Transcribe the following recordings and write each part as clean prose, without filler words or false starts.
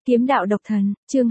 Kiếm đạo độc thần, chương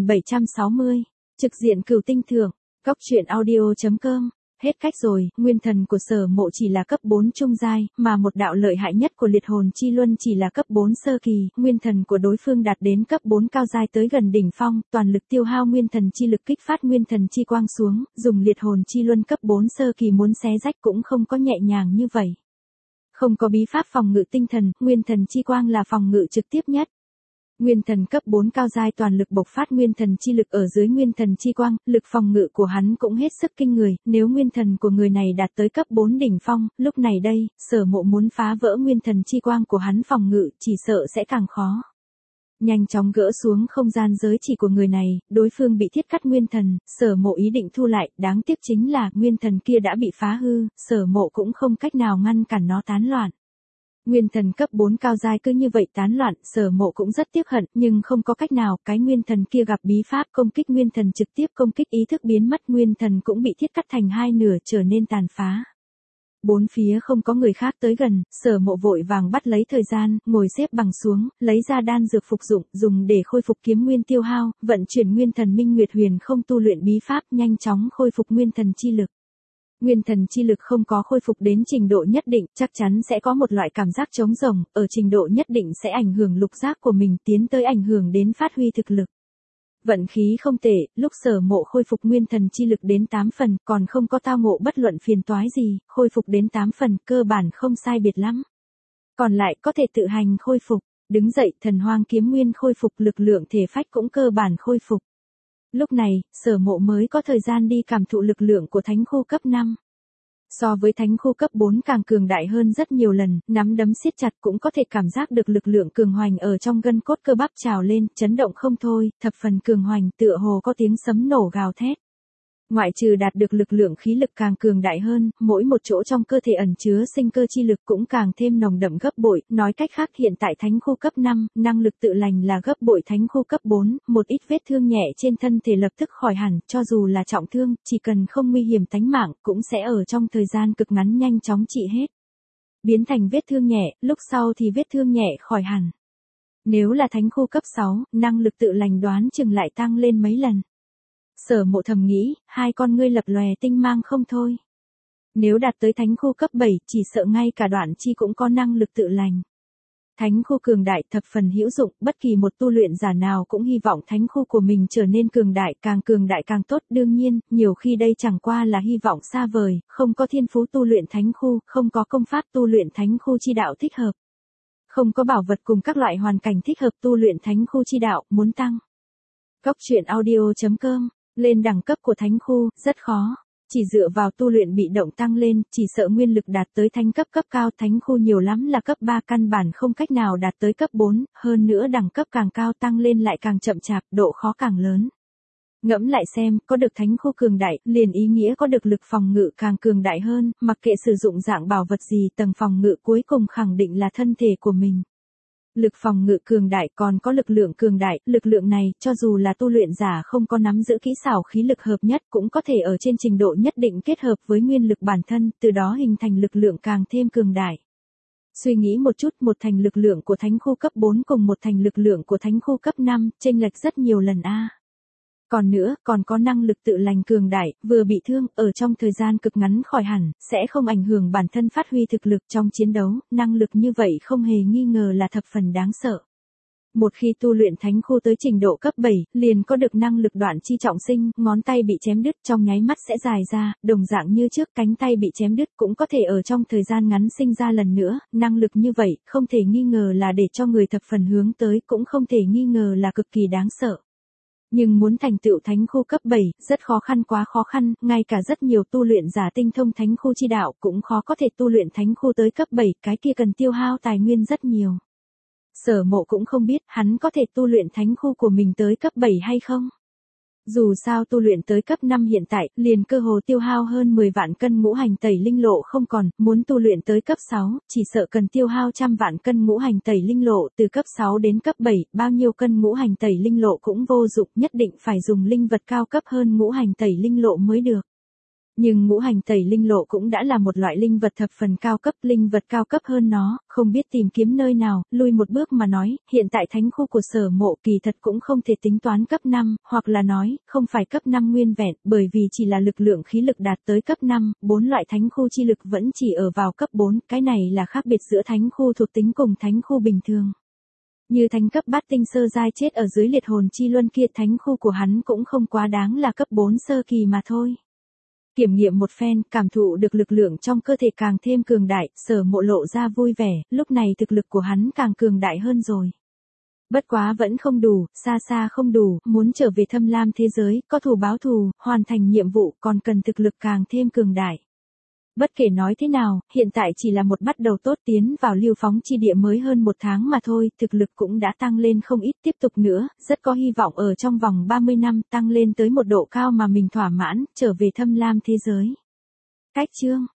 2760, trực diện cửu tinh thượng, góc truyện audio.com. Hết cách rồi, nguyên thần của Sở Mộ chỉ là cấp 4 trung giai, mà một đạo lợi hại nhất của liệt hồn chi luân chỉ là cấp 4 sơ kỳ, nguyên thần của đối phương đạt đến cấp 4 cao giai tới gần đỉnh phong, toàn lực tiêu hao nguyên thần chi lực kích phát nguyên thần chi quang xuống, dùng liệt hồn chi luân cấp 4 sơ kỳ muốn xé rách cũng không có nhẹ nhàng như vậy. Không có bí pháp phòng ngự tinh thần, nguyên thần chi quang là phòng ngự trực tiếp nhất. Nguyên thần cấp 4 cao giai toàn lực bộc phát nguyên thần chi lực ở dưới nguyên thần chi quang, lực phòng ngự của hắn cũng hết sức kinh người, nếu nguyên thần của người này đạt tới cấp 4 đỉnh phong, lúc này đây, Sở Mộ muốn phá vỡ nguyên thần chi quang của hắn phòng ngự, chỉ sợ sẽ càng khó. Nhanh chóng gỡ xuống không gian giới chỉ của người này, đối phương bị thiết cắt nguyên thần, Sở Mộ ý định thu lại, đáng tiếc chính là nguyên thần kia đã bị phá hư, Sở Mộ cũng không cách nào ngăn cản nó tán loạn. Nguyên thần cấp 4 cao giai cứ như vậy tán loạn, Sở Mộ cũng rất tiếc hận, nhưng không có cách nào, cái nguyên thần kia gặp bí pháp công kích nguyên thần trực tiếp công kích ý thức biến mất, nguyên thần cũng bị thiết cắt thành hai nửa trở nên tàn phá. Bốn phía không có người khác tới gần, Sở Mộ vội vàng bắt lấy thời gian, ngồi xếp bằng xuống, lấy ra đan dược phục dụng, dùng để khôi phục kiếm nguyên tiêu hao, vận chuyển nguyên thần minh nguyệt huyền không tu luyện bí pháp, nhanh chóng khôi phục nguyên thần chi lực. Nguyên thần chi lực không có khôi phục đến trình độ nhất định, chắc chắn sẽ có một loại cảm giác trống rỗng, ở trình độ nhất định sẽ ảnh hưởng lục giác của mình, tiến tới ảnh hưởng đến phát huy thực lực. Vận khí không tệ, lúc Sở Mộ khôi phục nguyên thần chi lực đến 8 phần, còn không có tao ngộ bất luận phiền toái gì, khôi phục đến 8 phần, cơ bản không sai biệt lắm. Còn lại có thể tự hành khôi phục, đứng dậy, thần hoang kiếm nguyên khôi phục, lực lượng thể phách cũng cơ bản khôi phục. Lúc này, Sở Mộ mới có thời gian đi cảm thụ lực lượng của thánh khu cấp 5. So với thánh khu cấp 4 càng cường đại hơn rất nhiều lần, nắm đấm siết chặt cũng có thể cảm giác được lực lượng cường hoành ở trong gân cốt cơ bắp trào lên, chấn động không thôi, thập phần cường hoành tựa hồ có tiếng sấm nổ gào thét. Ngoại trừ đạt được lực lượng khí lực càng cường đại hơn, mỗi một chỗ trong cơ thể ẩn chứa sinh cơ chi lực cũng càng thêm nồng đậm gấp bội, nói cách khác hiện tại thánh khu cấp 5, năng lực tự lành là gấp bội thánh khu cấp 4, một ít vết thương nhẹ trên thân thể lập tức khỏi hẳn, cho dù là trọng thương, chỉ cần không nguy hiểm tánh mạng, cũng sẽ ở trong thời gian cực ngắn nhanh chóng trị hết. Biến thành vết thương nhẹ, lúc sau thì vết thương nhẹ khỏi hẳn. Nếu là thánh khu cấp 6, năng lực tự lành đoán chừng lại tăng lên mấy lần. Sở Mộ thầm nghĩ, hai con ngươi lập lòe tinh mang không thôi. Nếu đạt tới thánh khu cấp 7, chỉ sợ ngay cả đoạn chi cũng có năng lực tự lành. Thánh khu cường đại thập phần hữu dụng, bất kỳ một tu luyện giả nào cũng hy vọng thánh khu của mình trở nên cường đại càng tốt, đương nhiên, nhiều khi đây chẳng qua là hy vọng xa vời, không có thiên phú tu luyện thánh khu, không có công pháp tu luyện thánh khu chi đạo thích hợp. Không có bảo vật cùng các loại hoàn cảnh thích hợp tu luyện thánh khu chi đạo, muốn tăng. Góc truyện audio.com. Lên đẳng cấp của thánh khu, rất khó. Chỉ dựa vào tu luyện bị động tăng lên, chỉ sợ nguyên lực đạt tới thánh cấp cấp cao, thánh khu nhiều lắm là cấp 3 căn bản không cách nào đạt tới cấp 4, hơn nữa đẳng cấp càng cao tăng lên lại càng chậm chạp, độ khó càng lớn. Ngẫm lại xem, có được thánh khu cường đại, liền ý nghĩa có được lực phòng ngự càng cường đại hơn, mặc kệ sử dụng dạng bảo vật gì, tầng phòng ngự cuối cùng khẳng định là thân thể của mình. Lực phòng ngự cường đại còn có lực lượng cường đại, lực lượng này, cho dù là tu luyện giả không có nắm giữ kỹ xảo khí lực hợp nhất cũng có thể ở trên trình độ nhất định kết hợp với nguyên lực bản thân, từ đó hình thành lực lượng càng thêm cường đại. Suy nghĩ một chút, một thành lực lượng của thánh khu cấp 4 cùng một thành lực lượng của thánh khu cấp 5, chênh lệch rất nhiều lần a. Còn nữa, còn có năng lực tự lành cường đại, vừa bị thương, ở trong thời gian cực ngắn khỏi hẳn, sẽ không ảnh hưởng bản thân phát huy thực lực trong chiến đấu, năng lực như vậy không hề nghi ngờ là thập phần đáng sợ. Một khi tu luyện thánh khu tới trình độ cấp 7, liền có được năng lực đoạn chi trọng sinh, ngón tay bị chém đứt trong nháy mắt sẽ dài ra, đồng dạng như trước cánh tay bị chém đứt cũng có thể ở trong thời gian ngắn sinh ra lần nữa, năng lực như vậy, không thể nghi ngờ là để cho người thập phần hướng tới, cũng không thể nghi ngờ là cực kỳ đáng sợ. Nhưng muốn thành tựu thánh khu cấp 7, rất khó khăn, quá khó khăn, ngay cả rất nhiều tu luyện giả tinh thông thánh khu chi đạo cũng khó có thể tu luyện thánh khu tới cấp 7, cái kia cần tiêu hao tài nguyên rất nhiều. Sở Mộ cũng không biết hắn có thể tu luyện thánh khu của mình tới cấp 7 hay không. Dù sao tu luyện tới cấp 5 hiện tại, liền cơ hồ tiêu hao hơn 10 vạn cân ngũ hành tẩy linh lộ không còn, muốn tu luyện tới cấp 6, chỉ sợ cần tiêu hao trăm vạn cân ngũ hành tẩy linh lộ, từ cấp 6 đến cấp 7, bao nhiêu cân ngũ hành tẩy linh lộ cũng vô dụng, nhất định phải dùng linh vật cao cấp hơn ngũ hành tẩy linh lộ mới được. Nhưng ngũ hành tẩy linh lộ cũng đã là một loại linh vật thập phần cao cấp, linh vật cao cấp hơn nó, không biết tìm kiếm nơi nào, lui một bước mà nói, hiện tại thánh khu của Sở Mộ kỳ thật cũng không thể tính toán cấp 5, hoặc là nói, không phải cấp 5 nguyên vẹn, bởi vì chỉ là lực lượng khí lực đạt tới cấp 5, 4 loại thánh khu chi lực vẫn chỉ ở vào cấp 4, cái này là khác biệt giữa thánh khu thuộc tính cùng thánh khu bình thường. Như thánh cấp bát tinh sơ giai chết ở dưới liệt hồn chi luân kia, thánh khu của hắn cũng không quá đáng là cấp 4 sơ kỳ mà thôi. Kiểm nghiệm một phen, cảm thụ được lực lượng trong cơ thể càng thêm cường đại, Sở Mộ lộ ra vui vẻ, lúc này thực lực của hắn càng cường đại hơn rồi. Bất quá vẫn không đủ, xa xa không đủ, muốn trở về Thâm Lam thế giới, có thù báo thù, hoàn thành nhiệm vụ còn cần thực lực càng thêm cường đại. Bất kể nói thế nào, hiện tại chỉ là một bắt đầu tốt, tiến vào Lưu Phóng chi địa mới hơn 1 tháng mà thôi, thực lực cũng đã tăng lên không ít, tiếp tục nữa, rất có hy vọng ở trong vòng 30 năm tăng lên tới một độ cao mà mình thỏa mãn, trở về Thâm Lam thế giới. Cách chương